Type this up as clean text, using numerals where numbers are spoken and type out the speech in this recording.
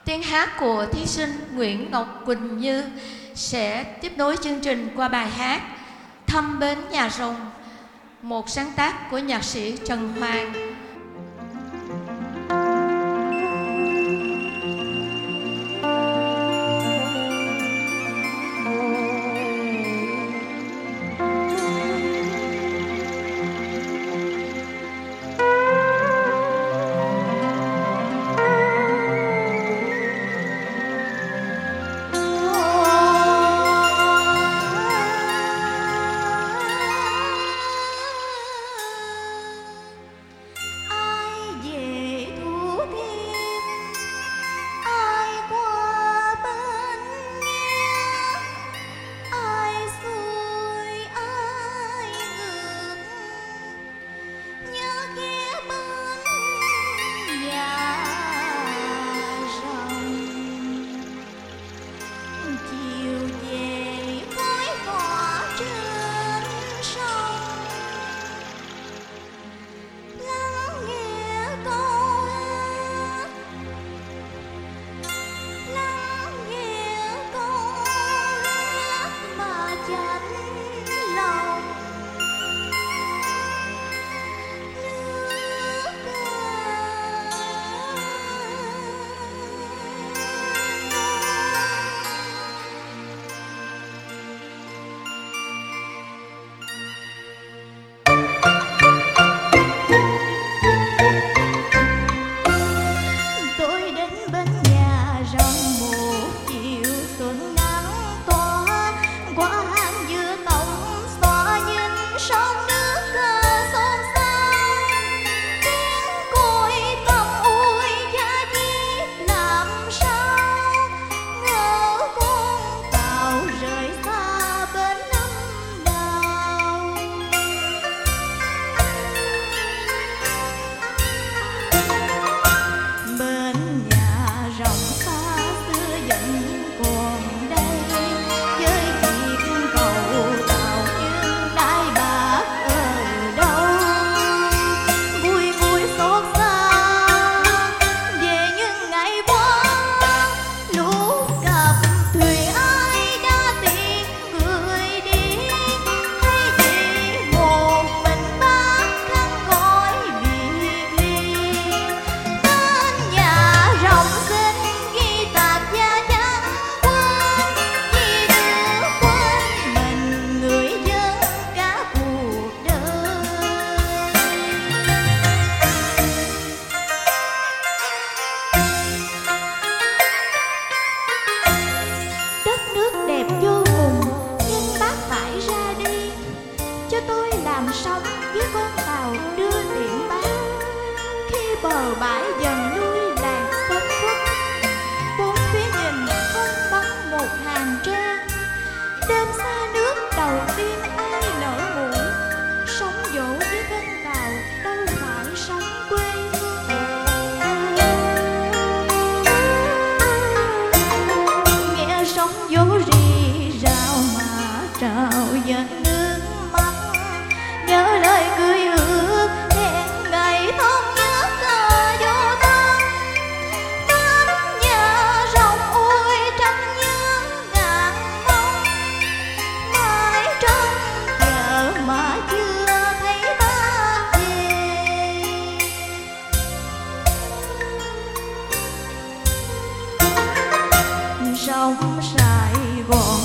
Tiếng hát của thí sinh Nguyễn Ngọc Quỳnh Như sẽ tiếp nối chương trình qua bài hát Thăm Bến Nhà Rồng, một sáng tác của nhạc sĩ Trần Hoàng. Bờ bãi dần nuôi làng xóm quất, bốn phía nhìn không bắn một hàng tre. Đêm xa nước đầu tiên ai nở muộn, sống dỗ với thân tàu đâu phải sống quê hương. Nghe sóng dỗ rì rào mà trào dần nước mắt, nhớ lời cười ước hẹn ngày thông. Sông Sài Gòn